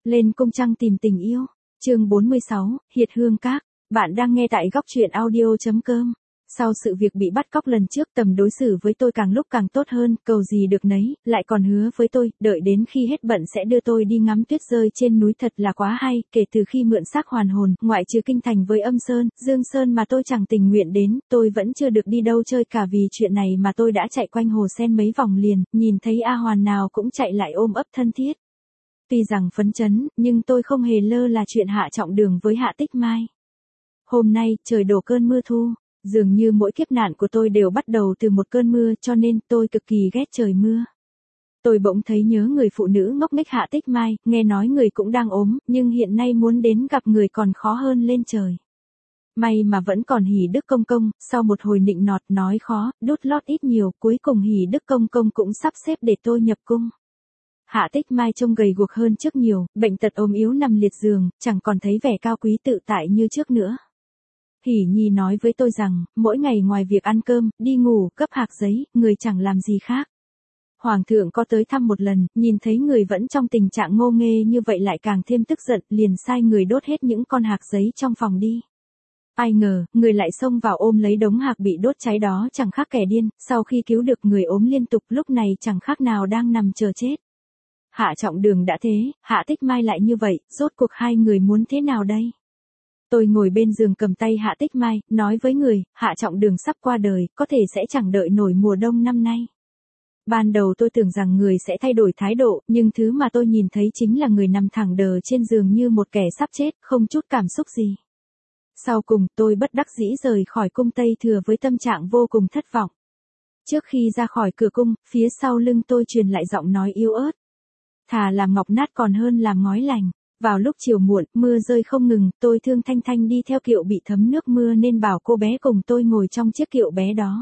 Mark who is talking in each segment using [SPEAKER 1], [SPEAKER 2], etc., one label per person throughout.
[SPEAKER 1] Lên cung trăng tìm tình yêu. Chương 46, Hiệt Hương Các. Bạn đang nghe tại góc truyện audio.com. Sau sự việc bị bắt cóc lần trước, Tầm đối xử với tôi càng lúc càng tốt hơn, cầu gì được nấy, lại còn hứa với tôi, đợi đến khi hết bận sẽ đưa tôi đi ngắm tuyết rơi trên núi, thật là quá hay. Kể từ khi mượn xác hoàn hồn, ngoại trừ kinh thành với Âm Sơn, Dương Sơn mà tôi chẳng tình nguyện đến, tôi vẫn chưa được đi đâu chơi cả. Vì chuyện này mà tôi đã chạy quanh hồ sen mấy vòng liền, nhìn thấy A Hoàn nào cũng chạy lại ôm ấp thân thiết. Tuy rằng phấn chấn, nhưng tôi không hề lơ là chuyện Hạ Trọng Đường với Hạ Tích Mai. Hôm nay, trời đổ cơn mưa thu. Dường như mỗi kiếp nạn của tôi đều bắt đầu từ một cơn mưa, cho nên tôi cực kỳ ghét trời mưa. Tôi bỗng thấy nhớ người phụ nữ ngốc nghếch Hạ Tích Mai, nghe nói người cũng đang ốm, nhưng hiện nay muốn đến gặp người còn khó hơn lên trời. May mà vẫn còn Hỷ Đức Công Công, sau một hồi nịnh nọt nói khó, đút lót ít nhiều, cuối cùng Hỷ Đức Công Công cũng sắp xếp để tôi nhập cung. Hạ Tích Mai trông gầy guộc hơn trước nhiều, bệnh tật ốm yếu nằm liệt giường, chẳng còn thấy vẻ cao quý tự tại như trước nữa. Hỷ Nhi nói với tôi rằng, mỗi ngày ngoài việc ăn cơm, đi ngủ, cấp hạc giấy, người chẳng làm gì khác. Hoàng thượng có tới thăm một lần, nhìn thấy người vẫn trong tình trạng ngô nghê như vậy lại càng thêm tức giận, liền sai người đốt hết những con hạc giấy trong phòng đi. Ai ngờ, người lại xông vào ôm lấy đống hạc bị đốt cháy đó chẳng khác kẻ điên, sau khi cứu được người ốm liên tục, lúc này chẳng khác nào đang nằm chờ chết. Hạ Trọng Đường đã thế, Hạ Tích Mai lại như vậy, rốt cuộc hai người muốn thế nào đây? Tôi ngồi bên giường cầm tay Hạ Tích Mai, nói với người, Hạ Trọng Đường sắp qua đời, có thể sẽ chẳng đợi nổi mùa đông năm nay. Ban đầu tôi tưởng rằng người sẽ thay đổi thái độ, nhưng thứ mà tôi nhìn thấy chính là người nằm thẳng đờ trên giường như một kẻ sắp chết, không chút cảm xúc gì. Sau cùng, tôi bất đắc dĩ rời khỏi cung Tây Thừa với tâm trạng vô cùng thất vọng. Trước khi ra khỏi cửa cung, phía sau lưng tôi truyền lại giọng nói yếu ớt. Thà làm ngọc nát còn hơn làm ngói lành. Vào lúc chiều muộn, mưa rơi không ngừng, tôi thương Thanh Thanh đi theo kiệu bị thấm nước mưa nên bảo cô bé cùng tôi ngồi trong chiếc kiệu bé đó.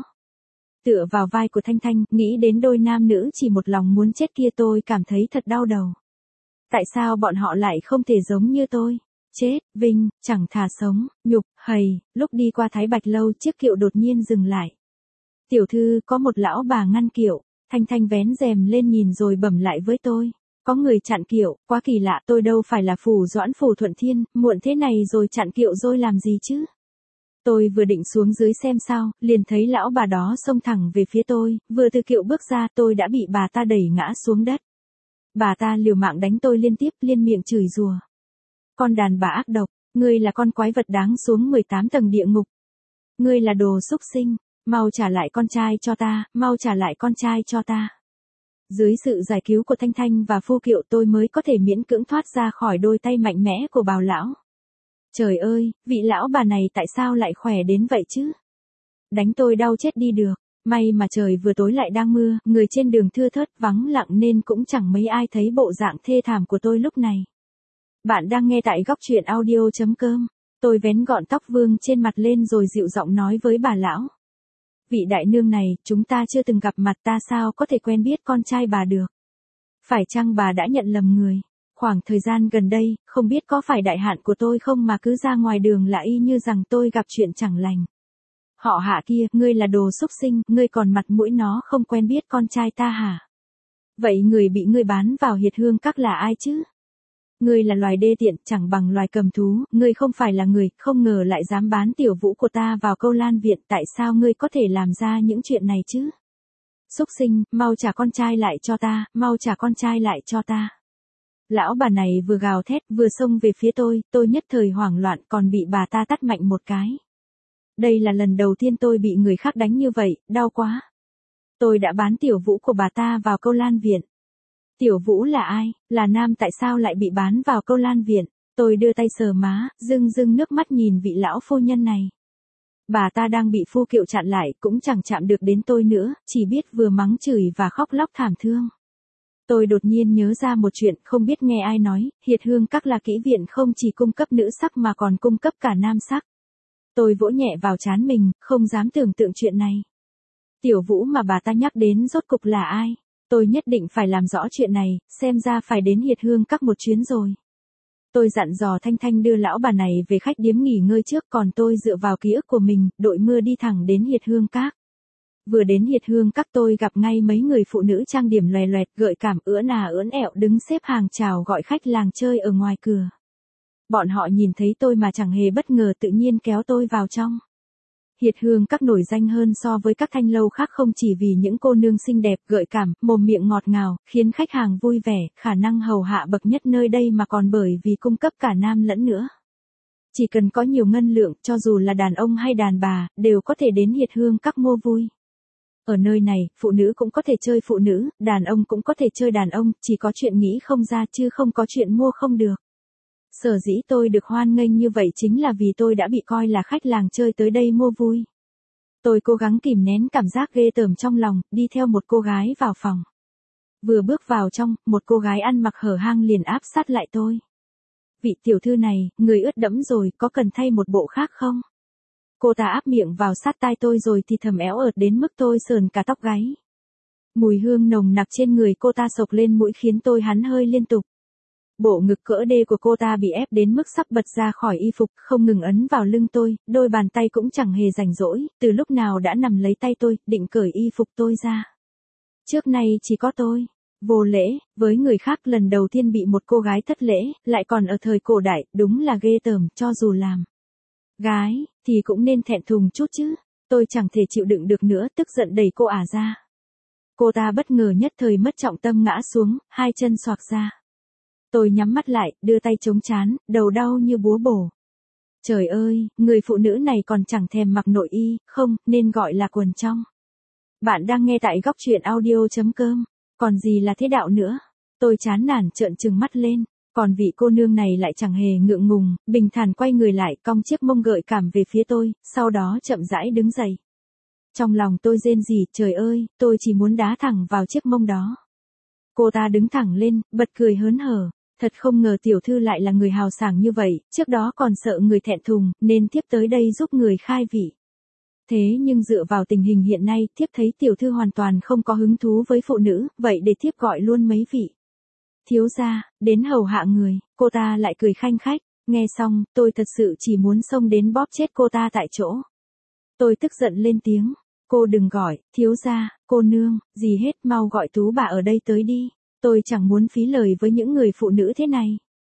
[SPEAKER 1] Tựa vào vai của Thanh Thanh, nghĩ đến đôi nam nữ chỉ một lòng muốn chết kia, tôi cảm thấy thật đau đầu. Tại sao bọn họ lại không thể giống như tôi? Chết, vinh, chẳng thà sống, nhục, hầy. Lúc đi qua Thái Bạch Lâu, chiếc kiệu đột nhiên dừng lại. Tiểu thư, có một lão bà ngăn kiệu. Thanh Thanh vén rèm lên nhìn rồi bẩm lại với tôi. Có người chặn kiệu, quá kỳ lạ, tôi đâu phải là Phủ Doãn Phủ Thuận Thiên, muộn thế này rồi chặn kiệu rồi làm gì chứ? Tôi vừa định xuống dưới xem sao, liền thấy lão bà đó xông thẳng về phía tôi, vừa từ kiệu bước ra tôi đã bị bà ta đẩy ngã xuống đất. Bà ta liều mạng đánh tôi liên tiếp, liên miệng chửi rủa. Con đàn bà ác độc, ngươi là con quái vật đáng xuống 18 tầng địa ngục. Ngươi là đồ xúc sinh, mau trả lại con trai cho ta, mau trả lại con trai cho ta. Dưới sự giải cứu của Thanh Thanh và phu kiệu tôi mới có thể miễn cưỡng thoát ra khỏi đôi tay mạnh mẽ của Bào lão. Trời ơi, vị lão bà này tại sao lại khỏe đến vậy chứ? Đánh tôi đau chết đi được. May mà trời vừa tối lại đang mưa, người trên đường thưa thớt vắng lặng nên cũng chẳng mấy ai thấy bộ dạng thê thảm của tôi lúc này. Bạn đang nghe tại góc truyện audio.com. Tôi vén gọn tóc vương trên mặt lên rồi dịu giọng nói với bà lão. Vị đại nương này, chúng ta chưa từng gặp mặt, ta sao có thể quen biết con trai bà được? Phải chăng bà đã nhận lầm người? Khoảng thời gian gần đây, không biết có phải đại hạn của tôi không mà cứ ra ngoài đường là y như rằng tôi gặp chuyện chẳng lành. Họ Hạ kia, ngươi là đồ xúc sinh, ngươi còn mặt mũi nó không quen biết con trai ta hả? Vậy người bị ngươi bán vào Hiệt Hương Các là ai chứ? Ngươi là loài đê tiện, chẳng bằng loài cầm thú, ngươi không phải là người, không ngờ lại dám bán tiểu vũ của ta vào Câu Lan Viện, tại sao ngươi có thể làm ra những chuyện này chứ? Xúc sinh, mau trả con trai lại cho ta, mau trả con trai lại cho ta. Lão bà này vừa gào thét, vừa xông về phía tôi nhất thời hoảng loạn còn bị bà ta tát mạnh một cái. Đây là lần đầu tiên tôi bị người khác đánh như vậy, đau quá. Tôi đã bán tiểu vũ của bà ta vào Câu Lan Viện. Tiểu Vũ là ai, là nam tại sao lại bị bán vào Câu Lan Viện? Tôi đưa tay sờ má, rưng rưng nước mắt nhìn vị lão phu nhân này. Bà ta đang bị phu kiệu chặn lại, cũng chẳng chạm được đến tôi nữa, chỉ biết vừa mắng chửi và khóc lóc thảm thương. Tôi đột nhiên nhớ ra một chuyện, không biết nghe ai nói, Hiệt Hương Các là kỹ viện không chỉ cung cấp nữ sắc mà còn cung cấp cả nam sắc. Tôi vỗ nhẹ vào trán mình, không dám tưởng tượng chuyện này. Tiểu Vũ mà bà ta nhắc đến rốt cục là ai? Tôi nhất định phải làm rõ chuyện này, xem ra phải đến Hiệt Hương Các một chuyến rồi. Tôi dặn dò Thanh Thanh đưa lão bà này về khách điếm nghỉ ngơi trước, còn tôi dựa vào ký ức của mình, đội mưa đi thẳng đến Hiệt Hương Các. Vừa đến Hiệt Hương Các tôi gặp ngay mấy người phụ nữ trang điểm loè loẹt gợi cảm ưỡn ưỡn ẹo đứng xếp hàng chào gọi khách làng chơi ở ngoài cửa. Bọn họ nhìn thấy tôi mà chẳng hề bất ngờ tự nhiên kéo tôi vào trong. Hiệt Hương Các nổi danh hơn so với các thanh lâu khác không chỉ vì những cô nương xinh đẹp gợi cảm, mồm miệng ngọt ngào, khiến khách hàng vui vẻ, khả năng hầu hạ bậc nhất nơi đây mà còn bởi vì cung cấp cả nam lẫn nữa. Chỉ cần có nhiều ngân lượng, cho dù là đàn ông hay đàn bà, đều có thể đến Hiệt Hương Các mua vui. Ở nơi này, phụ nữ cũng có thể chơi phụ nữ, đàn ông cũng có thể chơi đàn ông, chỉ có chuyện nghĩ không ra chứ không có chuyện mua không được. Sở dĩ tôi được hoan nghênh như vậy chính là vì tôi đã bị coi là khách làng chơi tới đây mua vui. Tôi cố gắng kìm nén cảm giác ghê tởm trong lòng, đi theo một cô gái vào phòng. Vừa bước vào trong, một cô gái ăn mặc hở hang liền áp sát lại tôi. Vị tiểu thư này, người ướt đẫm rồi, có cần thay một bộ khác không? Cô ta áp miệng vào sát tai tôi rồi thì thầm éo ợt đến mức tôi sờn cả tóc gáy. Mùi hương nồng nặc trên người cô ta xộc lên mũi khiến tôi hắt hơi liên tục. Bộ ngực cỡ đê của cô ta bị ép đến mức sắp bật ra khỏi y phục, không ngừng ấn vào lưng tôi, đôi bàn tay cũng chẳng hề rảnh rỗi, từ lúc nào đã nằm lấy tay tôi, định cởi y phục tôi ra. Trước nay chỉ có tôi. Vô lễ, với người khác lần đầu tiên bị một cô gái thất lễ, lại còn ở thời cổ đại, đúng là ghê tởm, cho dù làm gái, thì cũng nên thẹn thùng chút chứ. Tôi chẳng thể chịu đựng được nữa, tức giận đẩy cô ả ra. Cô ta bất ngờ nhất thời mất trọng tâm ngã xuống, hai chân xoạc ra. Tôi nhắm mắt lại, đưa tay chống trán, đầu đau như búa bổ. Trời ơi, người phụ nữ này còn chẳng thèm mặc nội y, không, nên gọi là quần trong. Bạn đang nghe tại góc truyện audio.com. Còn gì là thế đạo nữa? Tôi chán nản trợn trừng mắt lên. Còn vị cô nương này lại chẳng hề ngượng ngùng, bình thản quay người lại cong chiếc mông gợi cảm về phía tôi, sau đó chậm rãi đứng dậy. Trong lòng tôi rên rỉ, trời ơi, tôi chỉ muốn đá thẳng vào chiếc mông đó. Cô ta đứng thẳng lên, bật cười hớn hở. Thật không ngờ tiểu thư lại là người hào sảng như vậy, trước đó còn sợ người thẹn thùng, nên thiếp tới đây giúp người khai vị. Thế nhưng dựa vào tình hình hiện nay, thiếp thấy tiểu thư hoàn toàn không có hứng thú với phụ nữ, vậy để thiếp gọi luôn mấy vị thiếu gia, đến hầu hạ người. Cô ta lại cười khanh khách, nghe xong, tôi thật sự chỉ muốn xông đến bóp chết cô ta tại chỗ. Tôi tức giận lên tiếng, cô đừng gọi, thiếu gia, cô nương, gì hết, mau gọi tú bà ở đây tới đi, tôi chẳng muốn phí lời với những người phụ nữ thế này.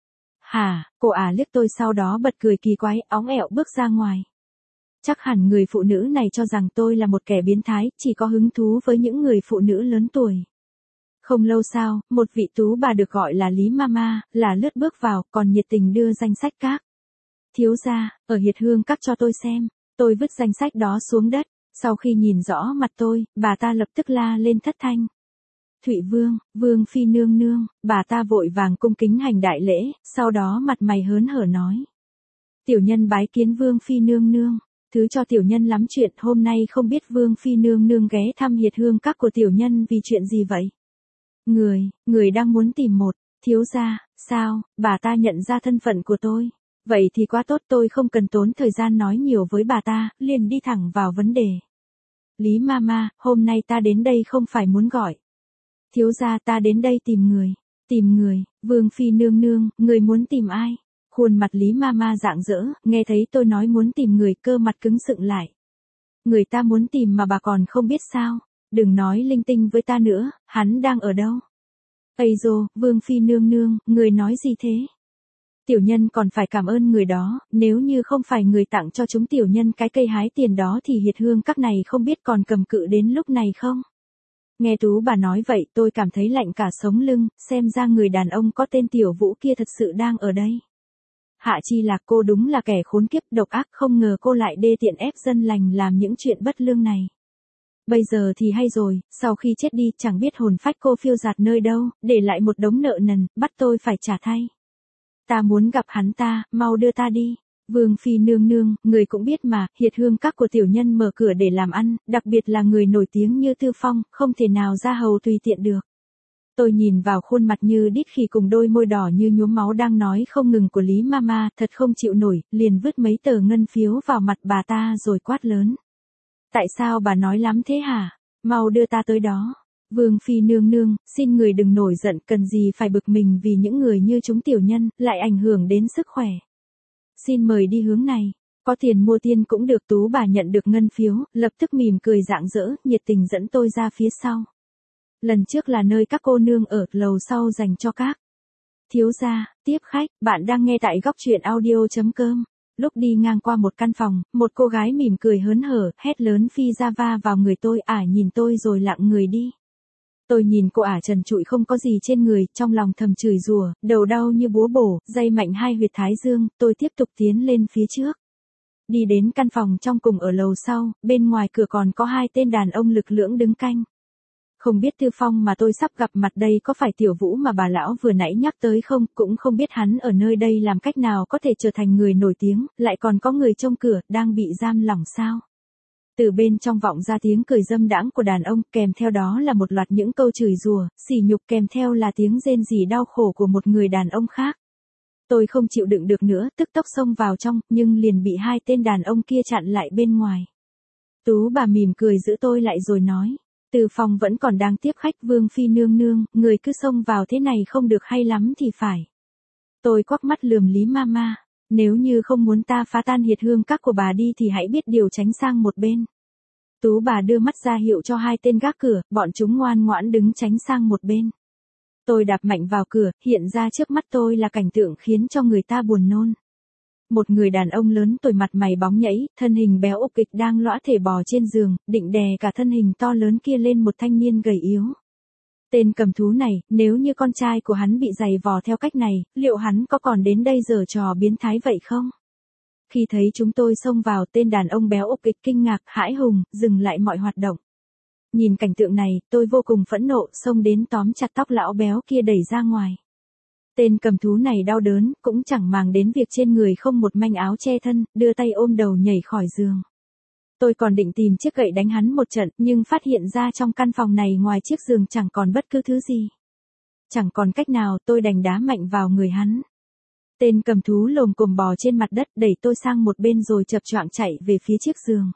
[SPEAKER 1] Hả, cô liếc tôi sau đó bật cười kỳ quái, óng ẹo bước ra ngoài. Chắc hẳn người phụ nữ này cho rằng tôi là một kẻ biến thái, chỉ có hứng thú với những người phụ nữ lớn tuổi. Không lâu sau, một vị tú bà được gọi là Lý Mama, là lướt bước vào, còn nhiệt tình đưa danh sách các thiếu gia, ở Hiệt Hương Các cho tôi xem. Tôi vứt danh sách đó xuống đất, sau khi nhìn rõ mặt tôi, bà ta lập tức la lên thất thanh. Thụy Vương, Vương Phi nương nương, bà ta vội vàng cung kính hành đại lễ, sau đó mặt mày hớn hở nói. Tiểu nhân bái kiến Vương Phi nương nương. Thứ cho tiểu nhân lắm chuyện, hôm nay không biết Vương Phi nương nương ghé thăm Hiệt Hương Các của tiểu nhân vì chuyện gì vậy? Người đang muốn tìm một thiếu gia, sao? Bà ta nhận ra thân phận của tôi. Vậy thì quá tốt, tôi không cần tốn thời gian nói nhiều với bà ta, liền đi thẳng vào vấn đề. Lý Mama, hôm nay ta đến đây không phải muốn gọi thiếu gia, ta đến đây tìm người. Tìm người? Vương Phi nương nương, người muốn tìm ai? Khuôn mặt Lý Mama rạng rỡ, nghe thấy tôi nói muốn tìm người, cơ mặt cứng sựng lại. Người ta muốn tìm mà bà còn không biết sao? Đừng nói linh tinh với ta nữa, hắn đang ở đâu? Ây dô, Vương Phi nương nương, người nói gì thế? Tiểu nhân còn phải cảm ơn người đó, nếu như không phải người tặng cho chúng tiểu nhân cái cây hái tiền đó thì Hiệt Hương Các này không biết còn cầm cự đến lúc này không? Nghe tú bà nói vậy tôi cảm thấy lạnh cả sống lưng, xem ra người đàn ông có tên Tiểu Vũ kia thật sự đang ở đây. Hạ Chi Lạc, cô đúng là kẻ khốn kiếp độc ác, không ngờ cô lại đê tiện ép dân lành làm những chuyện bất lương này. Bây giờ thì hay rồi, sau khi chết đi chẳng biết hồn phách cô phiêu dạt nơi đâu, để lại một đống nợ nần, bắt tôi phải trả thay. Ta muốn gặp hắn ta, mau đưa ta đi. Vương Phi nương nương, người cũng biết mà, Hiệt Hương Các của tiểu nhân mở cửa để làm ăn, đặc biệt là người nổi tiếng như Tư Phong, không thể nào ra hầu tùy tiện được. Tôi nhìn vào khuôn mặt như đít khỉ cùng đôi môi đỏ như nhuốm máu đang nói không ngừng của Lý Mama, thật không chịu nổi, liền vứt mấy tờ ngân phiếu vào mặt bà ta rồi quát lớn. Tại sao bà nói lắm thế hả? Mau đưa ta tới đó. Vương Phi nương nương, xin người đừng nổi giận, cần gì phải bực mình vì những người như chúng tiểu nhân, lại ảnh hưởng đến sức khỏe. Xin mời đi hướng này. Có tiền mua tiên cũng được. Tú bà nhận được ngân phiếu, lập tức mỉm cười rạng rỡ, nhiệt tình dẫn tôi ra phía sau. Lần trước là nơi các cô nương ở, lầu sau dành cho các thiếu gia, tiếp khách. Bạn đang nghe tại góc truyện audio.com. Lúc đi ngang qua một căn phòng, một cô gái mỉm cười hớn hở, hét lớn phi ra va vào người tôi, nhìn tôi rồi lặng người đi. Tôi nhìn cô trần trụi không có gì trên người, trong lòng thầm chửi rủa, đầu đau như búa bổ, day mạnh hai huyệt thái dương, tôi tiếp tục tiến lên phía trước. Đi đến căn phòng trong cùng ở lầu sau, bên ngoài cửa còn có hai tên đàn ông lực lưỡng đứng canh. Không biết Tư Phong mà tôi sắp gặp mặt đây có phải Tiểu Vũ mà bà lão vừa nãy nhắc tới không, cũng không biết hắn ở nơi đây làm cách nào có thể trở thành người nổi tiếng, lại còn có người trông cửa, đang bị giam lỏng sao. Từ bên trong vọng ra tiếng cười dâm đãng của đàn ông, kèm theo đó là một loạt những câu chửi rủa, sỉ nhục, kèm theo là tiếng rên rỉ đau khổ của một người đàn ông khác. Tôi không chịu đựng được nữa, tức tốc xông vào trong, nhưng liền bị hai tên đàn ông kia chặn lại bên ngoài. Tú bà mỉm cười giữ tôi lại rồi nói, Từ Phong vẫn còn đang tiếp khách. Vương phi nương nương, người cứ xông vào thế này không được hay lắm thì phải. Tôi quắc mắt lườm Lý Mama, nếu như không muốn ta phá tan Hiệt Hương Các của bà đi thì hãy biết điều tránh sang một bên. Tú bà đưa mắt ra hiệu cho hai tên gác cửa, bọn chúng ngoan ngoãn đứng tránh sang một bên. Tôi đạp mạnh vào cửa, hiện ra trước mắt tôi là cảnh tượng khiến cho người ta buồn nôn. Một người đàn ông lớn tuổi mặt mày bóng nhẫy, thân hình béo ục kịch đang lõa thể bò trên giường, định đè cả thân hình to lớn kia lên một thanh niên gầy yếu. Tên cầm thú này, nếu như con trai của hắn bị giày vò theo cách này, liệu hắn có còn đến đây giở trò biến thái vậy không? Khi thấy chúng tôi xông vào, tên đàn ông béo ục kịch kinh ngạc, hãi hùng, dừng lại mọi hoạt động. Nhìn cảnh tượng này, tôi vô cùng phẫn nộ, xông đến tóm chặt tóc lão béo kia đẩy ra ngoài. Tên cầm thú này đau đớn, cũng chẳng màng đến việc trên người không một manh áo che thân, đưa tay ôm đầu nhảy khỏi giường. Tôi còn định tìm chiếc gậy đánh hắn một trận, nhưng phát hiện ra trong căn phòng này ngoài chiếc giường chẳng còn bất cứ thứ gì. Chẳng còn cách nào, tôi đành đá mạnh vào người hắn. Tên cầm thú lồm cồm bò trên mặt đất, đẩy tôi sang một bên rồi chập choạng chạy về phía chiếc giường.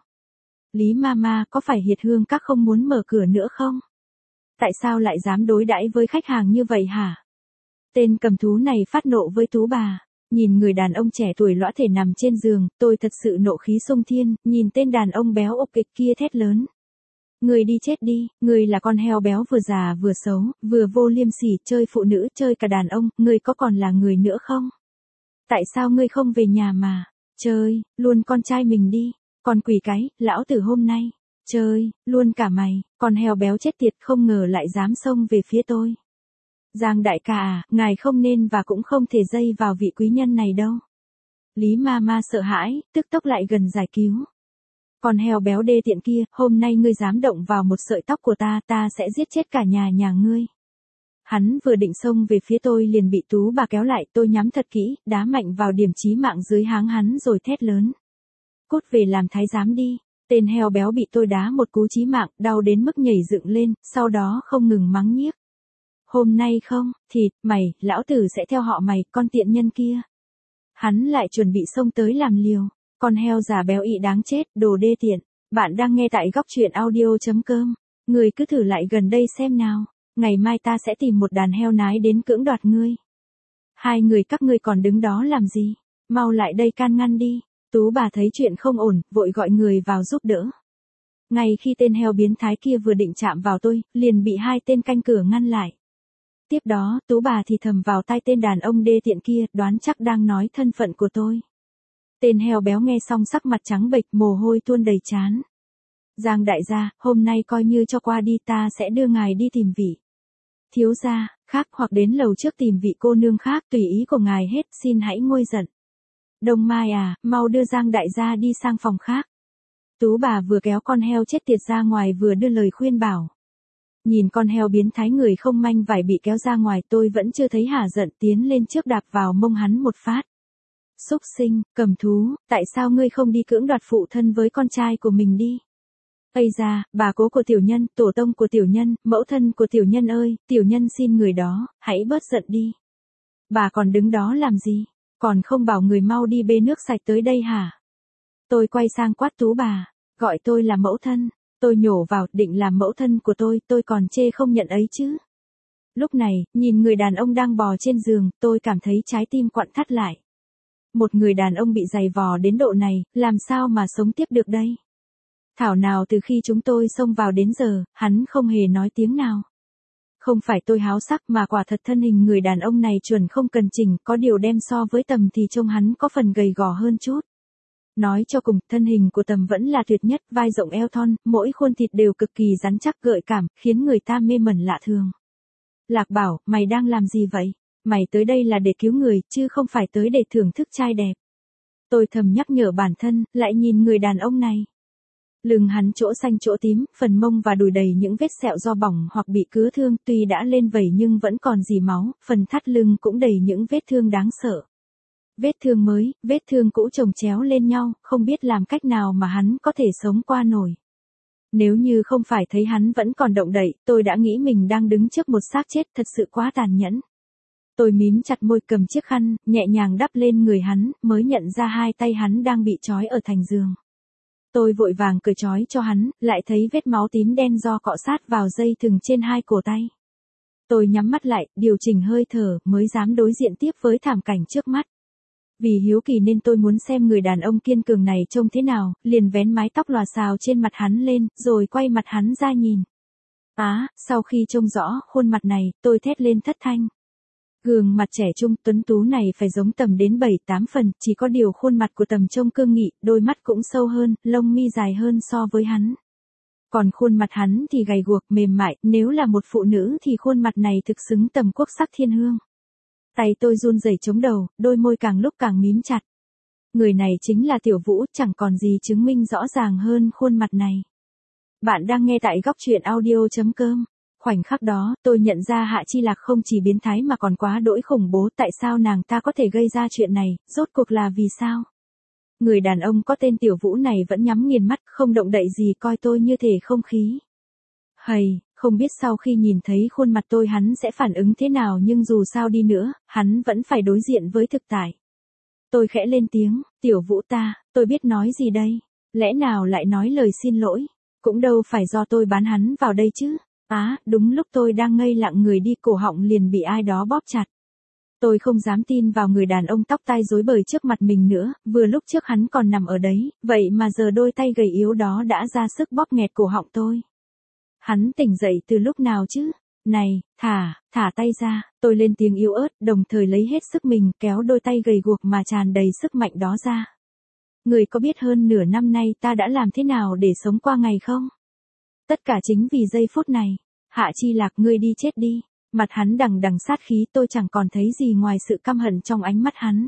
[SPEAKER 1] Lý Mama, có phải Hiệt Hương Các không muốn mở cửa nữa không? Tại sao lại dám đối đãi với khách hàng như vậy hả? Tên cầm thú này phát nộ với Tú bà. Nhìn người đàn ông trẻ tuổi lõa thể nằm trên giường, tôi thật sự nộ khí xông thiên, nhìn tên đàn ông béo ục kịch kia thét lớn. Người đi chết đi, người là con heo béo vừa già vừa xấu, vừa vô liêm sỉ, chơi phụ nữ, chơi cả đàn ông, người có còn là người nữa không? Tại sao ngươi không về nhà mà chơi luôn con trai mình đi? Còn quỷ cái, lão tử hôm nay chơi luôn cả mày, con heo béo chết tiệt, không ngờ lại dám xông về phía tôi. Giang đại ca ngài không nên và cũng không thể dây vào vị quý nhân này đâu. Lý Mama sợ hãi, tức tốc lại gần giải cứu. Con heo béo đê tiện kia, hôm nay ngươi dám động vào một sợi tóc của ta sẽ giết chết cả nhà ngươi. Hắn vừa định xông về phía tôi liền bị Tú bà kéo lại, tôi nhắm thật kỹ, đá mạnh vào điểm chí mạng dưới háng hắn rồi thét lớn. Cút về làm thái giám đi. Tên heo béo bị tôi đá một cú chí mạng, đau đến mức nhảy dựng lên, sau đó không ngừng mắng nhiếc. Hôm nay không, thịt, mày, lão tử sẽ theo họ mày, con tiện nhân kia. Hắn lại chuẩn bị xông tới làm liều. Con heo già béo ị đáng chết, đồ đê tiện. Bạn đang nghe tại góc truyện audio.com. Người cứ thử lại gần đây xem nào. Ngày mai ta sẽ tìm một đàn heo nái đến cưỡng đoạt ngươi. Hai người các ngươi còn đứng đó làm gì? Mau lại đây can ngăn đi. Tú bà thấy chuyện không ổn, vội gọi người vào giúp đỡ. Ngay khi tên heo biến thái kia vừa định chạm vào tôi, liền bị hai tên canh cửa ngăn lại. Tiếp đó, Tú bà thì thầm vào tai tên đàn ông đê tiện kia, đoán chắc đang nói thân phận của tôi. Tên heo béo nghe xong sắc mặt trắng bệch, mồ hôi tuôn đầy trán. Giang đại gia, hôm nay coi như cho qua đi, ta sẽ đưa ngài đi tìm vị thiếu gia khác, hoặc đến lầu trước tìm vị cô nương khác, tùy ý của ngài hết, xin hãy nguôi giận. Đông Mai mau đưa Giang đại gia đi sang phòng khác. Tú bà vừa kéo con heo chết tiệt ra ngoài vừa đưa lời khuyên bảo. Nhìn con heo biến thái người không manh vải bị kéo ra ngoài, tôi vẫn chưa thấy hả giận, tiến lên trước đạp vào mông hắn một phát. Xúc sinh, cầm thú, tại sao ngươi không đi cưỡng đoạt phụ thân với con trai của mình đi? Ây da, bà cố của tiểu nhân, tổ tông của tiểu nhân, mẫu thân của tiểu nhân ơi, tiểu nhân xin người đó, hãy bớt giận đi. Bà còn đứng đó làm gì? Còn không bảo người mau đi bê nước sạch tới đây hả? Tôi quay sang quát Tú bà, gọi tôi là mẫu thân. Tôi nhổ vào, định làm mẫu thân của tôi còn chê không nhận ấy chứ. Lúc này, nhìn người đàn ông đang bò trên giường, tôi cảm thấy trái tim quặn thắt lại. Một người đàn ông bị giày vò đến độ này, làm sao mà sống tiếp được đây? Thảo nào từ khi chúng tôi xông vào đến giờ, hắn không hề nói tiếng nào. Không phải tôi háo sắc mà quả thật thân hình người đàn ông này chuẩn không cần chỉnh, có điều đem so với Tầm thì trông hắn có phần gầy gò hơn chút. Nói cho cùng, thân hình của Tầm vẫn là tuyệt nhất, vai rộng eo thon, mỗi khuôn thịt đều cực kỳ rắn chắc gợi cảm, khiến người ta mê mẩn lạ thường. Lạc bảo, mày đang làm gì vậy? Mày tới đây là để cứu người, chứ không phải tới để thưởng thức trai đẹp. Tôi thầm nhắc nhở bản thân, lại nhìn người đàn ông này. Lưng hắn chỗ xanh chỗ tím, phần mông và đùi đầy những vết sẹo do bỏng hoặc bị cứa thương, tuy đã lên vẩy nhưng vẫn còn rỉ máu, phần thắt lưng cũng đầy những vết thương đáng sợ. Vết thương mới, vết thương cũ chồng chéo lên nhau, không biết làm cách nào mà hắn có thể sống qua nổi. Nếu như không phải thấy hắn vẫn còn động đậy, tôi đã nghĩ mình đang đứng trước một xác chết, thật sự quá tàn nhẫn. Tôi mím chặt môi cầm chiếc khăn, nhẹ nhàng đắp lên người hắn, mới nhận ra hai tay hắn đang bị trói ở thành giường. Tôi vội vàng cởi trói cho hắn, lại thấy vết máu tím đen do cọ sát vào dây thừng trên hai cổ tay. Tôi nhắm mắt lại, điều chỉnh hơi thở, mới dám đối diện tiếp với thảm cảnh trước mắt. Vì hiếu kỳ nên tôi muốn xem người đàn ông kiên cường này trông thế nào, liền vén mái tóc lòa xào trên mặt hắn lên, rồi quay mặt hắn ra nhìn. Sau khi trông rõ khuôn mặt này, tôi thét lên thất thanh. Gương mặt trẻ trung tuấn tú này phải giống Tầm đến 7-8 phần, chỉ có điều khuôn mặt của Tầm trông cương nghị, đôi mắt cũng sâu hơn, lông mi dài hơn so với hắn. Còn khuôn mặt hắn thì gầy guộc mềm mại, nếu là một phụ nữ thì khuôn mặt này thực xứng Tầm quốc sắc thiên hương. Tay tôi run rẩy chống đầu, đôi môi càng lúc càng mím chặt. Người này chính là Tiểu Vũ, chẳng còn gì chứng minh rõ ràng hơn khuôn mặt này. Bạn đang nghe tại góc truyện audio.com. Khoảnh khắc đó, tôi nhận ra Hạ Chi Lạc không chỉ biến thái mà còn quá đỗi khủng bố, tại sao nàng ta có thể gây ra chuyện này, rốt cuộc là vì sao? Người đàn ông có tên Tiểu Vũ này vẫn nhắm nghiền mắt, không động đậy gì, coi tôi như thể không khí. Không biết sau khi nhìn thấy khuôn mặt tôi hắn sẽ phản ứng thế nào, nhưng dù sao đi nữa, hắn vẫn phải đối diện với thực tại. Tôi khẽ lên tiếng, Tiểu Vũ tôi biết nói gì đây? Lẽ nào lại nói lời xin lỗi? Cũng đâu phải do tôi bán hắn vào đây chứ. Đúng lúc tôi đang ngây lặng người đi, cổ họng liền bị ai đó bóp chặt. Tôi không dám tin vào người đàn ông tóc tai rối bời trước mặt mình nữa, vừa lúc trước hắn còn nằm ở đấy, vậy mà giờ đôi tay gầy yếu đó đã ra sức bóp nghẹt cổ họng tôi. Hắn tỉnh dậy từ lúc nào chứ? Này, thả tay ra, tôi lên tiếng yếu ớt, đồng thời lấy hết sức mình kéo đôi tay gầy guộc mà tràn đầy sức mạnh đó ra. Người có biết hơn nửa năm nay ta đã làm thế nào để sống qua ngày không? Tất cả chính vì giây phút này. Hạ Chi Lạc, ngươi đi chết đi. Mặt hắn đằng đằng sát khí, tôi chẳng còn thấy gì ngoài sự căm hận trong ánh mắt hắn.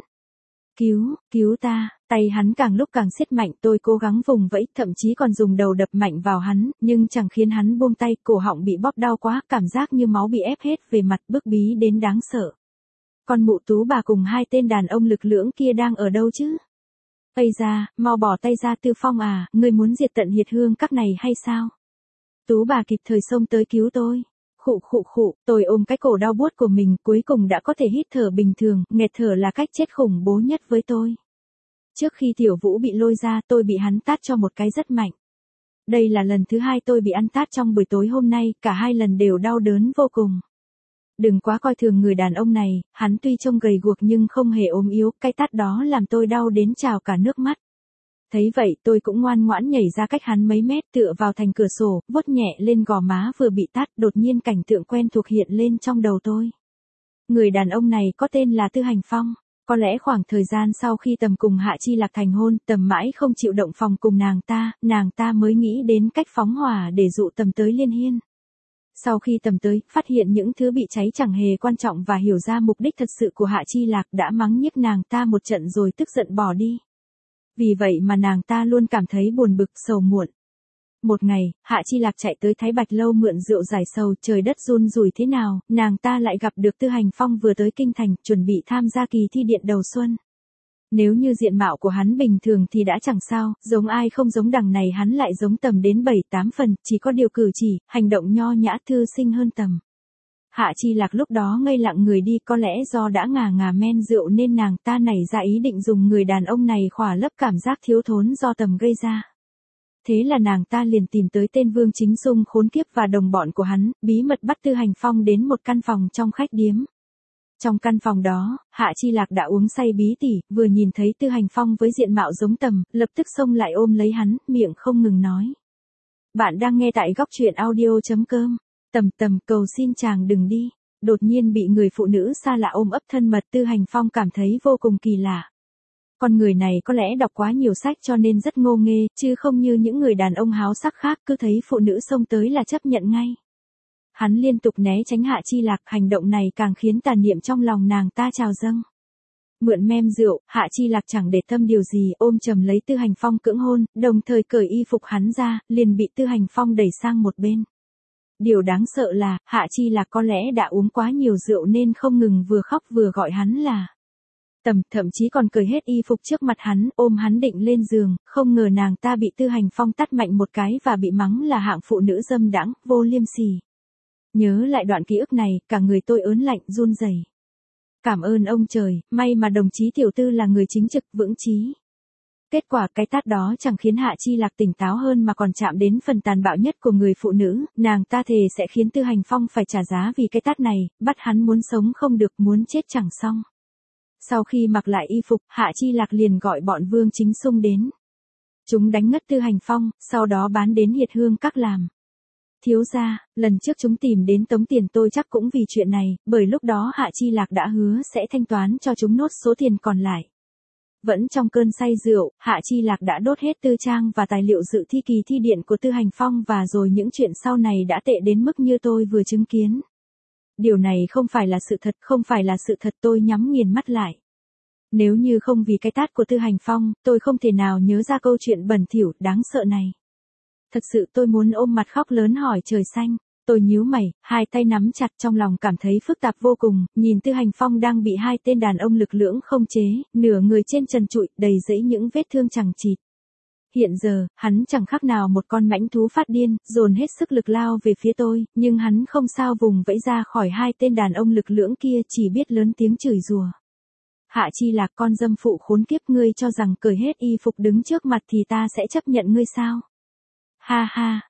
[SPEAKER 1] Cứu ta, tay hắn càng lúc càng siết mạnh, tôi cố gắng vùng vẫy, thậm chí còn dùng đầu đập mạnh vào hắn, nhưng chẳng khiến hắn buông tay, cổ họng bị bóp đau quá, cảm giác như máu bị ép hết về mặt, bức bí đến đáng sợ. Con mụ Tú bà cùng hai tên đàn ông lực lưỡng kia đang ở đâu chứ? Ây da, mau bỏ tay ra Tư Phong à, ngươi muốn diệt tận Hiệt Hương Các này hay sao? Tú bà kịp thời xông tới cứu tôi. Khụ, tôi ôm cái cổ đau buốt của mình, cuối cùng đã có thể hít thở bình thường, nghẹt thở là cách chết khủng bố nhất với tôi. Trước khi Tiểu Vũ bị lôi ra, tôi bị hắn tát cho một cái rất mạnh. Đây là lần thứ hai tôi bị ăn tát trong buổi tối hôm nay, cả hai lần đều đau đớn vô cùng. Đừng quá coi thường người đàn ông này, hắn tuy trông gầy guộc nhưng không hề ốm yếu, cái tát đó làm tôi đau đến trào cả nước mắt. Thấy vậy tôi cũng ngoan ngoãn nhảy ra cách hắn mấy mét, tựa vào thành cửa sổ, vuốt nhẹ lên gò má vừa bị tát, đột nhiên cảnh tượng quen thuộc hiện lên trong đầu tôi. Người đàn ông này có tên là Tư Hành Phong. Có lẽ khoảng thời gian sau khi Tầm cùng Hạ Chi Lạc thành hôn, Tầm mãi không chịu động phòng cùng nàng ta mới nghĩ đến cách phóng hỏa để dụ Tầm tới Liên Hiên. Sau khi Tầm tới, phát hiện những thứ bị cháy chẳng hề quan trọng và hiểu ra mục đích thật sự của Hạ Chi Lạc, đã mắng nhiếc nàng ta một trận rồi tức giận bỏ đi. Vì vậy mà nàng ta luôn cảm thấy buồn bực, sầu muộn. Một ngày, Hạ Chi Lạc chạy tới Thái Bạch Lâu mượn rượu giải sầu, trời đất run rủi thế nào, nàng ta lại gặp được Tư Hành Phong vừa tới kinh thành, chuẩn bị tham gia kỳ thi điện đầu xuân. Nếu như diện mạo của hắn bình thường thì đã chẳng sao, giống ai không giống, đằng này hắn lại giống Tầm đến 7-8 phần, chỉ có điều cử chỉ, hành động nho nhã thư sinh hơn Tầm. Hạ Chi Lạc lúc đó ngây lặng người đi, có lẽ do đã ngà men rượu nên nàng ta nảy ra ý định dùng người đàn ông này khỏa lấp cảm giác thiếu thốn do Tầm gây ra. Thế là nàng ta liền tìm tới tên Vương Chính Xung khốn kiếp và đồng bọn của hắn, bí mật bắt Tư Hành Phong đến một căn phòng trong khách điếm. Trong căn phòng đó, Hạ Chi Lạc đã uống say bí tỉ, vừa nhìn thấy Tư Hành Phong với diện mạo giống Tầm, lập tức xông lại ôm lấy hắn, miệng không ngừng nói. Bạn đang nghe tại góc truyện audio.com. Tầm cầu xin chàng đừng đi. Đột nhiên bị người phụ nữ xa lạ ôm ấp thân mật, Tư Hành Phong cảm thấy vô cùng kỳ lạ. Con người này có lẽ đọc quá nhiều sách cho nên rất ngô nghê, chứ không như những người đàn ông háo sắc khác cứ thấy phụ nữ xông tới là chấp nhận ngay. Hắn liên tục né tránh Hạ Chi Lạc, hành động này càng khiến tà niệm trong lòng nàng ta trào dâng. Mượn mem rượu, Hạ Chi Lạc chẳng để tâm điều gì, ôm chầm lấy Tư Hành Phong cưỡng hôn, đồng thời cởi y phục hắn ra, liền bị Tư Hành Phong đẩy sang một bên. Điều đáng sợ là, Hạ Chi Lạc có lẽ đã uống quá nhiều rượu nên không ngừng vừa khóc vừa gọi hắn là Tầm, thậm chí còn cởi hết y phục trước mặt hắn, ôm hắn định lên giường, không ngờ nàng ta bị Tư Hành Phong tát mạnh một cái và bị mắng là hạng phụ nữ dâm đãng, vô liêm sỉ. Nhớ lại đoạn ký ức này, cả người tôi ớn lạnh, run rẩy. Cảm ơn ông trời, may mà đồng chí tiểu tư là người chính trực, vững chí. Kết quả cái tát đó chẳng khiến Hạ Chi Lạc tỉnh táo hơn mà còn chạm đến phần tàn bạo nhất của người phụ nữ, nàng ta thề sẽ khiến Tư Hành Phong phải trả giá vì cái tát này, bắt hắn muốn sống không được, muốn chết chẳng xong. Sau khi mặc lại y phục, Hạ Chi Lạc liền gọi bọn Vương Chính Xung đến. Chúng đánh ngất Tư Hành Phong, sau đó bán đến Hiệt Hương Các làm. Thiếu gia, lần trước chúng tìm đến tống tiền tôi chắc cũng vì chuyện này, bởi lúc đó Hạ Chi Lạc đã hứa sẽ thanh toán cho chúng nốt số tiền còn lại. Vẫn trong cơn say rượu, Hạ Chi Lạc đã đốt hết tư trang và tài liệu dự thi kỳ thi điện của Tư Hành Phong và rồi những chuyện sau này đã tệ đến mức như tôi vừa chứng kiến. Điều này không phải là sự thật, không phải là sự thật, tôi nhắm nghiền mắt lại. Nếu như không vì cái tát của Tư Hành Phong, tôi không thể nào nhớ ra câu chuyện bẩn thỉu, đáng sợ này. Thật sự tôi muốn ôm mặt khóc lớn hỏi trời xanh. Tôi nhíu mày, hai tay nắm chặt, trong lòng cảm thấy phức tạp vô cùng, nhìn Tư Hành Phong đang bị hai tên đàn ông lực lưỡng không chế, nửa người trên trần trụi, đầy rẫy những vết thương chằng chịt. Hiện giờ, hắn chẳng khác nào một con mãnh thú phát điên, dồn hết sức lực lao về phía tôi, nhưng hắn không sao vùng vẫy ra khỏi hai tên đàn ông lực lưỡng kia, chỉ biết lớn tiếng chửi rủa. Hạ Chi Lạc, con dâm phụ khốn kiếp, ngươi cho rằng cởi hết y phục đứng trước mặt thì ta sẽ chấp nhận ngươi sao? Ha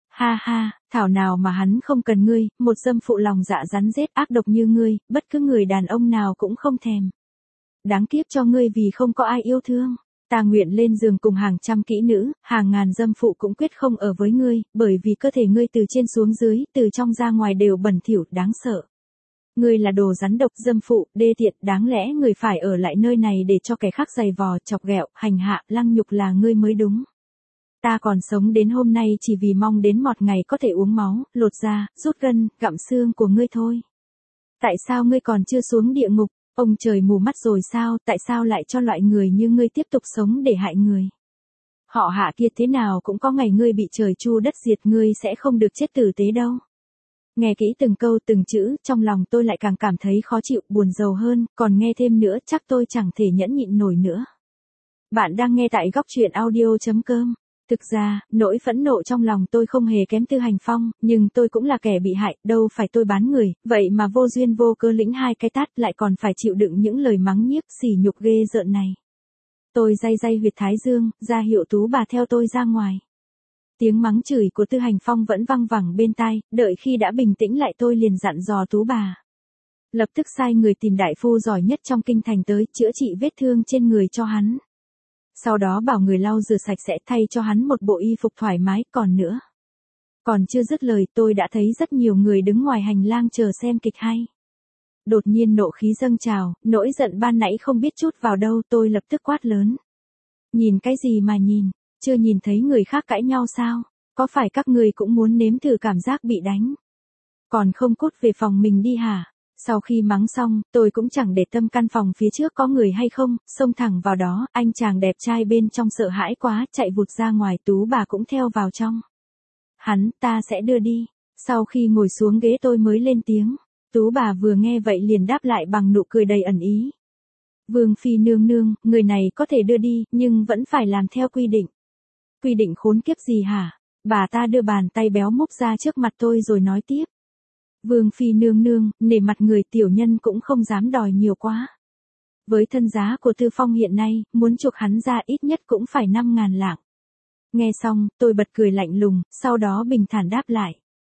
[SPEAKER 1] ha, thảo nào mà hắn không cần ngươi, một dâm phụ lòng dạ rắn rết ác độc như ngươi, bất cứ người đàn ông nào cũng không thèm. Đáng kiếp cho ngươi vì không có ai yêu thương. Ta nguyện lên giường cùng hàng trăm kỹ nữ, hàng ngàn dâm phụ cũng quyết không ở với ngươi, bởi vì cơ thể ngươi từ trên xuống dưới, từ trong ra ngoài đều bẩn thỉu, đáng sợ. Ngươi là đồ rắn độc, dâm phụ, đê tiện, đáng lẽ người phải ở lại nơi này để cho kẻ khác giày vò, chọc ghẹo, hành hạ, lăng nhục là ngươi mới đúng. Ta còn sống đến hôm nay chỉ vì mong đến một ngày có thể uống máu, lột da, rút gân, gặm xương của ngươi thôi. Tại sao ngươi còn chưa xuống địa ngục? Ông trời mù mắt rồi sao? Tại sao lại cho loại người như ngươi tiếp tục sống để hại người? Họ Hạ kia thế nào cũng có ngày ngươi bị trời chu đất diệt, ngươi sẽ không được chết tử tế đâu. Nghe kỹ từng câu từng chữ, trong lòng tôi lại càng cảm thấy khó chịu, buồn rầu hơn, còn nghe thêm nữa chắc tôi chẳng thể nhẫn nhịn nổi nữa. Bạn đang nghe tại góc truyện audio.com. Thực ra, nỗi phẫn nộ trong lòng tôi không hề kém Tư Hành Phong, nhưng tôi cũng là kẻ bị hại, đâu phải tôi bán người, vậy mà vô duyên vô cớ lĩnh hai cái tát lại còn phải chịu đựng những lời mắng nhiếc sỉ nhục ghê rợn này. Tôi day huyệt thái dương, ra hiệu Tú bà theo tôi ra ngoài. Tiếng mắng chửi của Tư Hành Phong vẫn văng vẳng bên tai, đợi khi đã bình tĩnh lại tôi liền dặn dò Tú bà. Lập tức sai người tìm đại phu giỏi nhất trong kinh thành tới, chữa trị vết thương trên người cho hắn. Sau đó bảo người lau rửa sạch sẽ, thay cho hắn một bộ y phục thoải mái, còn nữa. Còn chưa dứt lời tôi đã thấy rất nhiều người đứng ngoài hành lang chờ xem kịch hay. Đột nhiên nộ khí dâng trào, nỗi giận ban nãy không biết trút vào đâu, tôi lập tức quát lớn. Nhìn cái gì mà nhìn, chưa nhìn thấy người khác cãi nhau sao? Có phải các người cũng muốn nếm thử cảm giác bị đánh? Còn không cút về phòng mình đi hả? Sau khi mắng xong, tôi cũng chẳng để tâm căn phòng phía trước có người hay không, xông thẳng vào đó, anh chàng đẹp trai bên trong sợ hãi quá, chạy vụt ra ngoài, Tú bà cũng theo vào trong. Hắn, ta sẽ đưa đi. Sau khi ngồi xuống ghế tôi mới lên tiếng. Tú bà vừa nghe vậy liền đáp lại bằng nụ cười đầy ẩn ý. Vương phi nương nương, người này có thể đưa đi, nhưng vẫn phải làm theo quy định. Quy định khốn kiếp gì hả? Bà ta đưa bàn tay béo múc ra trước mặt tôi rồi nói tiếp. Vương phi nương nương, nể mặt người, tiểu nhân cũng không dám đòi nhiều quá. Với thân giá của Tư Phong hiện nay, muốn chuộc hắn ra ít nhất cũng phải 5.000 lạng. Nghe xong, tôi bật cười lạnh lùng, sau đó bình thản đáp lại.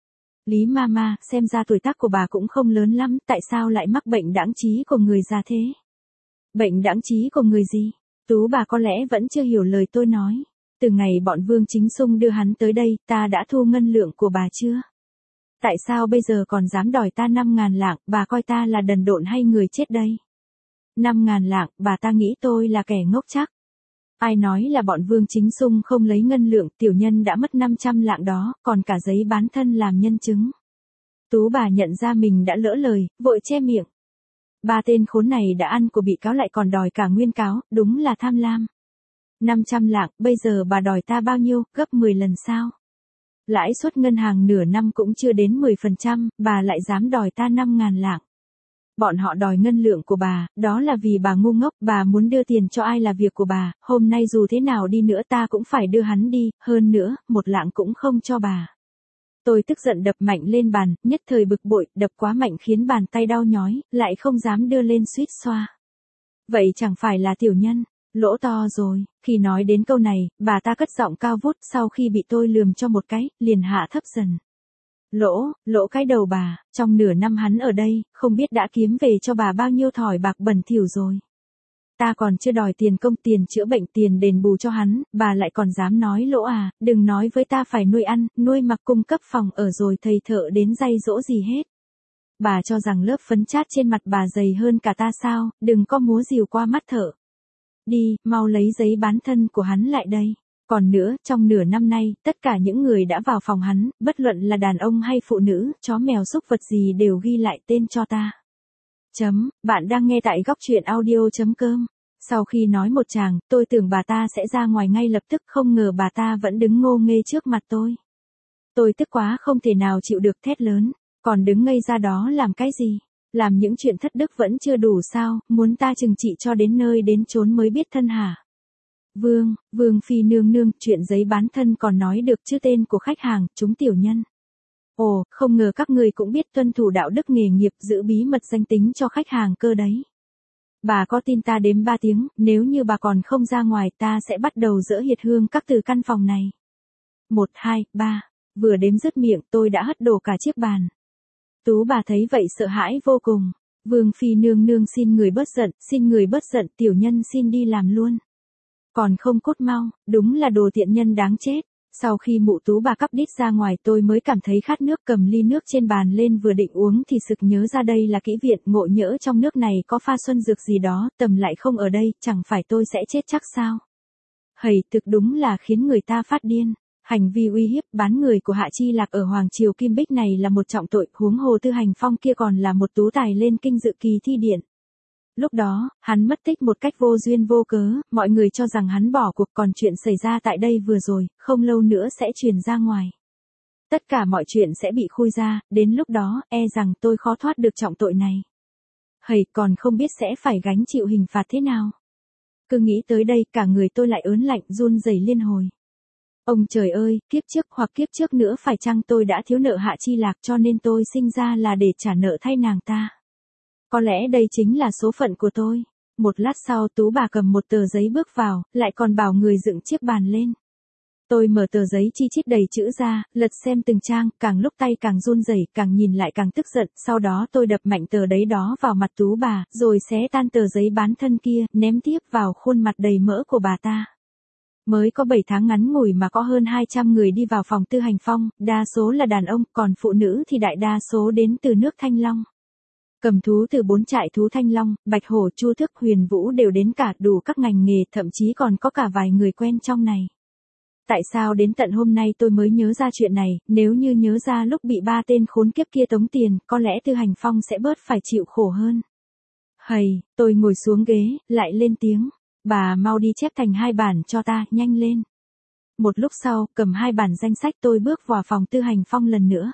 [SPEAKER 1] Lý Mama, xem ra tuổi tác của bà cũng không lớn lắm, tại sao lại mắc bệnh đãng trí của người già thế? Bệnh đãng trí của người gì? Tú bà có lẽ vẫn chưa hiểu lời tôi nói. Từ ngày bọn Vương Chính Sung đưa hắn tới đây, ta đã thu ngân lượng của bà chưa? Tại sao bây giờ còn dám đòi ta 5.000 lạng, bà coi ta là đần độn hay người chết đây? 5.000 lạng, bà ta nghĩ tôi là kẻ ngốc chắc. Ai nói là bọn Vương Chính Sung không lấy ngân lượng, tiểu nhân đã mất 500 lạng đó, còn cả giấy bán thân làm nhân chứng. Tú bà nhận ra mình đã lỡ lời, vội che miệng. Ba tên khốn này đã ăn của bị cáo lại còn đòi cả nguyên cáo, đúng là tham lam. 500 lạng, bây giờ bà đòi ta bao nhiêu, gấp 10 lần sao? Lãi suất ngân hàng nửa năm cũng chưa đến 10%, bà lại dám đòi ta 5.000 lạng. Bọn họ đòi ngân lượng của bà, đó là vì bà ngu ngốc, bà muốn đưa tiền cho ai là việc của bà, hôm nay dù thế nào đi nữa ta cũng phải đưa hắn đi, hơn nữa, 1 lạng cũng không cho bà. Tôi tức giận đập mạnh lên bàn, nhất thời bực bội, đập quá mạnh khiến bàn tay đau nhói, lại không dám đưa lên suýt xoa. Vậy chẳng phải là tiểu nhân, lỗ to rồi. Khi nói đến câu này, bà ta cất giọng cao vút, sau khi bị tôi lườm cho một cái, liền hạ thấp dần. Lỗ cái đầu bà, trong nửa năm hắn ở đây, không biết đã kiếm về cho bà bao nhiêu thỏi bạc bẩn thỉu rồi. Ta còn chưa đòi tiền công, tiền chữa bệnh, tiền đền bù cho hắn, bà lại còn dám nói lỗ à, đừng nói với ta phải nuôi ăn, nuôi mặc, cung cấp phòng ở rồi thầy thợ đến dạy dỗ gì hết. Bà cho rằng lớp phấn chát trên mặt bà dày hơn cả ta sao, đừng có múa rìu qua mắt thợ. Đi, mau lấy giấy bán thân của hắn lại đây. Còn nữa, trong nửa năm nay, tất cả những người đã vào phòng hắn, bất luận là đàn ông hay phụ nữ, chó mèo súc vật gì đều ghi lại tên cho ta. Bạn đang nghe tại góc truyện audio.com. Sau khi nói một tràng, tôi tưởng bà ta sẽ ra ngoài ngay lập tức, không ngờ bà ta vẫn đứng ngô nghê trước mặt tôi. Tôi tức quá không thể nào chịu được, thét lớn. Còn đứng ngây ra đó làm cái gì? Làm những chuyện thất đức vẫn chưa đủ sao, muốn ta trừng trị cho đến nơi đến chốn mới biết thân hả? Vương phi nương nương, chuyện giấy bán thân còn nói được chứ, tên của khách hàng, chúng tiểu nhân. Ồ, không ngờ các người cũng biết tuân thủ đạo đức nghề nghiệp, giữ bí mật danh tính cho khách hàng cơ đấy. Bà có tin ta đếm 3 tiếng, nếu như bà còn không ra ngoài ta sẽ bắt đầu dỡ hiệt hương các từ căn phòng này. 1, 2, 3, vừa đếm dứt miệng tôi đã hất đổ cả chiếc bàn. Tú bà thấy vậy sợ hãi vô cùng. Vương phi nương nương xin người bớt giận, tiểu nhân xin đi làm luôn. Còn không cút mau, đúng là đồ tiện nhân đáng chết. Sau khi mụ Tú bà cắp đít ra ngoài tôi mới cảm thấy khát nước, cầm ly nước trên bàn lên vừa định uống thì sực nhớ ra đây là kỹ viện, ngộ nhỡ trong nước này có pha xuân dược gì đó, Tầm lại không ở đây, chẳng phải tôi sẽ chết chắc sao? Hầy, thực đúng là khiến người ta phát điên. Hành vi uy hiếp, bán người của Hạ Chi Lạc ở Hoàng Triều Kim Bích này là một trọng tội, huống hồ Tư Hành Phong kia còn là một tú tài lên kinh dự kỳ thi điện. Lúc đó, hắn mất tích một cách vô duyên vô cớ, mọi người cho rằng hắn bỏ cuộc, còn chuyện xảy ra tại đây vừa rồi, không lâu nữa sẽ truyền ra ngoài. Tất cả mọi chuyện sẽ bị khui ra, đến lúc đó, e rằng tôi khó thoát được trọng tội này. Hầy, còn không biết sẽ phải gánh chịu hình phạt thế nào. Cứ nghĩ tới đây, cả người tôi lại ớn lạnh, run rẩy liên hồi. Ông trời ơi, kiếp trước hoặc kiếp trước nữa phải chăng tôi đã thiếu nợ Hạ Chi Lạc cho nên tôi sinh ra là để trả nợ thay nàng ta. Có lẽ đây chính là số phận của tôi. Một lát sau Tú bà cầm một tờ giấy bước vào, lại còn bảo người dựng chiếc bàn lên. Tôi mở tờ giấy chi chít đầy chữ ra, lật xem từng trang, càng lúc tay càng run rẩy, càng nhìn lại càng tức giận, sau đó tôi đập mạnh tờ đấy đó vào mặt Tú bà, rồi xé tan tờ giấy bán thân kia, ném tiếp vào khuôn mặt đầy mỡ của bà ta. Mới có 7 tháng ngắn ngủi mà có hơn 200 người đi vào phòng Tư Hành Phong, đa số là đàn ông, còn phụ nữ thì đại đa số đến từ nước Thanh Long. Cầm thú từ 4 trại thú Thanh Long, Bạch Hổ, Chu Tước, Huyền Vũ đều đến cả, đủ các ngành nghề, thậm chí còn có cả vài người quen trong này. Tại sao đến tận hôm nay tôi mới nhớ ra chuyện này, nếu như nhớ ra lúc bị 3 tên khốn kiếp kia tống tiền, có lẽ Tư Hành Phong sẽ bớt phải chịu khổ hơn. Hầy, tôi ngồi xuống ghế, lại lên tiếng. Bà mau đi chép thành 2 bản cho ta, nhanh lên. Một lúc sau, cầm 2 bản danh sách tôi bước vào phòng Tư Hành Phong lần nữa.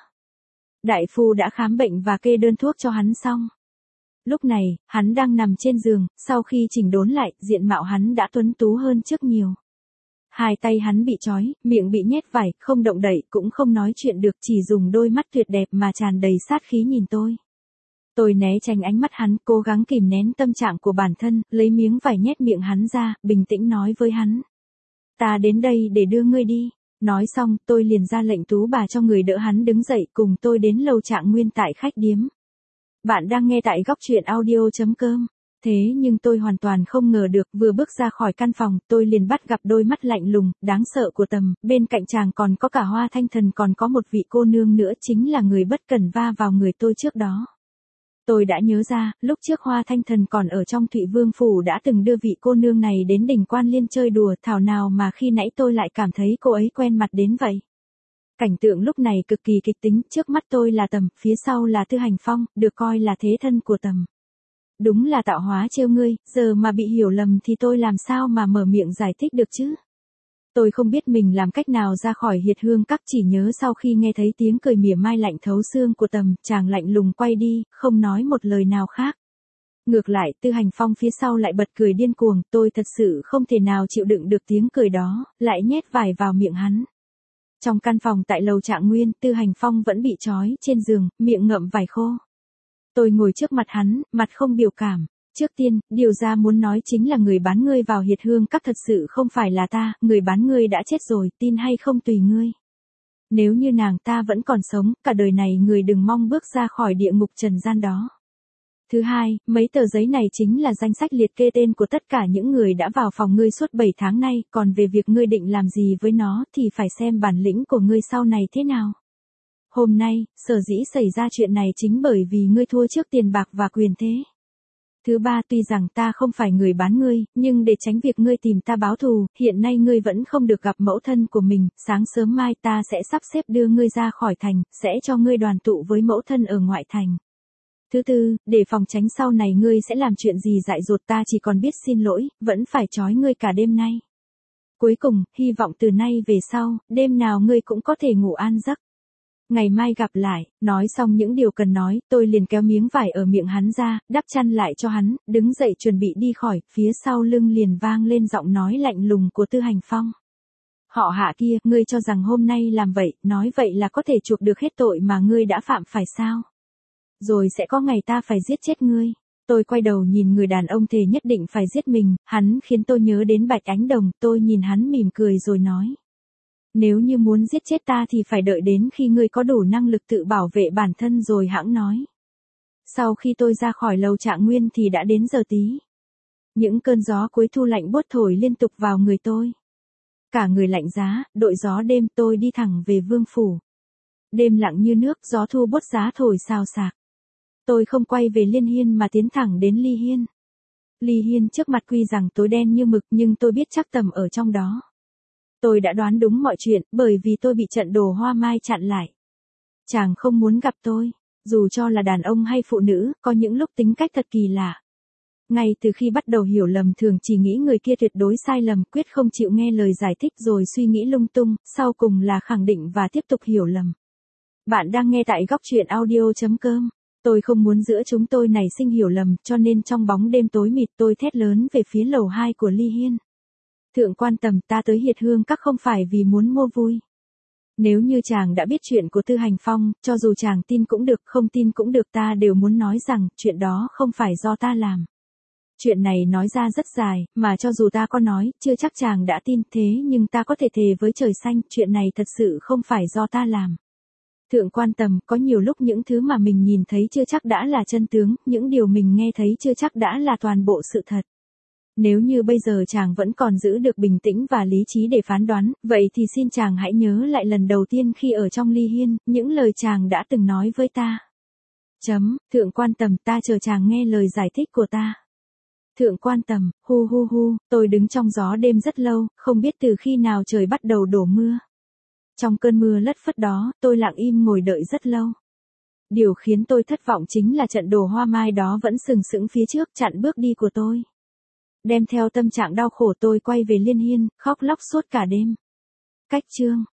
[SPEAKER 1] Đại phu đã khám bệnh và kê đơn thuốc cho hắn xong. Lúc này, hắn đang nằm trên giường, sau khi chỉnh đốn lại, diện mạo hắn đã tuấn tú hơn trước nhiều. 2 tay hắn bị trói, miệng bị nhét vải, không động đậy, cũng không nói chuyện được, chỉ dùng đôi mắt tuyệt đẹp mà tràn đầy sát khí nhìn tôi. Tôi né tránh ánh mắt hắn, cố gắng kìm nén tâm trạng của bản thân, lấy miếng vải nhét miệng hắn ra, bình tĩnh nói với hắn. Ta đến đây để đưa ngươi đi. Nói xong, tôi liền ra lệnh Tú bà cho người đỡ hắn đứng dậy cùng tôi đến lầu Trạng Nguyên tại khách điếm. Bạn đang nghe tại góc truyện audio.com. Thế nhưng tôi hoàn toàn không ngờ được, vừa bước ra khỏi căn phòng, tôi liền bắt gặp đôi mắt lạnh lùng, đáng sợ của Tầm, bên cạnh chàng còn có cả Hoa Thanh Thần, còn có một vị cô nương nữa, chính là người bất cần va vào người tôi trước đó. Tôi đã nhớ ra, lúc trước Hoa Thanh Thần còn ở trong Thụy Vương Phủ đã từng đưa vị cô nương này đến đỉnh Quan Liên chơi đùa, thảo nào mà khi nãy tôi lại cảm thấy cô ấy quen mặt đến vậy. Cảnh tượng lúc này cực kỳ kịch tính, trước mắt tôi là Tầm, phía sau là Tư Hành Phong, được coi là thế thân của Tầm. Đúng là tạo hóa trêu ngươi, giờ mà bị hiểu lầm thì tôi làm sao mà mở miệng giải thích được chứ. Tôi không biết mình làm cách nào ra khỏi Hiệt Hương Các, chỉ nhớ sau khi nghe thấy tiếng cười mỉa mai lạnh thấu xương của Tầm, chàng lạnh lùng quay đi, không nói một lời nào khác. Ngược lại, Tư Hành Phong phía sau lại bật cười điên cuồng, tôi thật sự không thể nào chịu đựng được tiếng cười đó, lại nhét vải vào miệng hắn. Trong căn phòng tại lầu Trạng Nguyên, Tư Hành Phong vẫn bị trói trên giường, miệng ngậm vải khô. Tôi ngồi trước mặt hắn, mặt không biểu cảm. Trước tiên, điều ra muốn nói chính là người bán ngươi vào Hiệt Hương Các thật sự không phải là ta, người bán ngươi đã chết rồi, tin hay không tùy ngươi. Nếu như nàng ta vẫn còn sống, cả đời này người đừng mong bước ra khỏi địa ngục trần gian đó. Thứ hai, mấy tờ giấy này chính là danh sách liệt kê tên của tất cả những người đã vào phòng ngươi suốt 7 tháng nay, còn về việc ngươi định làm gì với nó thì phải xem bản lĩnh của ngươi sau này thế nào. Hôm nay, sở dĩ xảy ra chuyện này chính bởi vì ngươi thua trước tiền bạc và quyền thế. Thứ ba, tuy rằng ta không phải người bán ngươi, nhưng để tránh việc ngươi tìm ta báo thù, hiện nay ngươi vẫn không được gặp mẫu thân của mình, sáng sớm mai ta sẽ sắp xếp đưa ngươi ra khỏi thành, sẽ cho ngươi đoàn tụ với mẫu thân ở ngoại thành. Thứ tư, để phòng tránh sau này ngươi sẽ làm chuyện gì dại dột, ta chỉ còn biết xin lỗi, vẫn phải trói ngươi cả đêm nay. Cuối cùng, hy vọng từ nay về sau, đêm nào ngươi cũng có thể ngủ an giấc. Ngày mai gặp lại. Nói xong những điều cần nói, tôi liền kéo miếng vải ở miệng hắn ra, đắp chăn lại cho hắn, đứng dậy chuẩn bị đi khỏi, phía sau lưng liền vang lên giọng nói lạnh lùng của Tư Hành Phong. Họ Hạ kia, ngươi cho rằng hôm nay làm vậy, nói vậy là có thể chuộc được hết tội mà ngươi đã phạm phải sao? Rồi sẽ có ngày ta phải giết chết ngươi. Tôi quay đầu nhìn người đàn ông thề nhất định phải giết mình, hắn khiến tôi nhớ đến Bạch Ánh Đồng, tôi nhìn hắn mỉm cười rồi nói. Nếu như muốn giết chết ta thì phải đợi đến khi ngươi có đủ năng lực tự bảo vệ bản thân rồi hãng nói. Sau khi tôi ra khỏi lầu Trạng Nguyên thì đã đến giờ tí. Những cơn gió cuối thu lạnh buốt thổi liên tục vào người tôi. Cả người lạnh giá, đội gió đêm, tôi đi thẳng về Vương Phủ. Đêm lặng như nước, gió thu buốt giá thổi xào xạc. Tôi không quay về Liên Hiên mà tiến thẳng đến Ly Hiên. Ly Hiên trước mặt tuy rằng tối đen như mực nhưng tôi biết chắc Tầm ở trong đó. Tôi đã đoán đúng mọi chuyện, bởi vì tôi bị trận Đồ Hoa Mai chặn lại. Chàng không muốn gặp tôi, dù cho là đàn ông hay phụ nữ, có những lúc tính cách thật kỳ lạ. Ngay từ khi bắt đầu hiểu lầm thường chỉ nghĩ người kia tuyệt đối sai lầm, quyết không chịu nghe lời giải thích rồi suy nghĩ lung tung, sau cùng là khẳng định và tiếp tục hiểu lầm. Bạn đang nghe tại góc truyện audio.com. Tôi không muốn giữa chúng tôi nảy sinh hiểu lầm, cho nên trong bóng đêm tối mịt tôi thét lớn về phía lầu 2 của Ly Hiên. Thượng quan Tầm, ta tới Hiệt Hương Các không phải vì muốn mua vui. Nếu như chàng đã biết chuyện của Tư Hành Phong, cho dù chàng tin cũng được, không tin cũng được, ta đều muốn nói rằng, chuyện đó không phải do ta làm. Chuyện này nói ra rất dài, mà cho dù ta có nói, chưa chắc chàng đã tin, thế nhưng ta có thể thề với trời xanh, chuyện này thật sự không phải do ta làm. Thượng quan Tầm, có nhiều lúc những thứ mà mình nhìn thấy chưa chắc đã là chân tướng, những điều mình nghe thấy chưa chắc đã là toàn bộ sự thật. Nếu như bây giờ chàng vẫn còn giữ được bình tĩnh và lý trí để phán đoán, vậy thì xin chàng hãy nhớ lại lần đầu tiên khi ở trong Ly Hiên, những lời chàng đã từng nói với ta. Thượng quan Tầm, ta chờ chàng nghe lời giải thích của ta. Thượng quan Tầm, hu hu hu, tôi đứng trong gió đêm rất lâu, không biết từ khi nào trời bắt đầu đổ mưa. Trong cơn mưa lất phất đó, tôi lặng im ngồi đợi rất lâu. Điều khiến tôi thất vọng chính là trận Đồ Hoa Mai đó vẫn sừng sững phía trước chặn bước đi của tôi. Đem theo tâm trạng đau khổ tôi quay về Liên Hiên, khóc lóc suốt cả đêm. Cách chương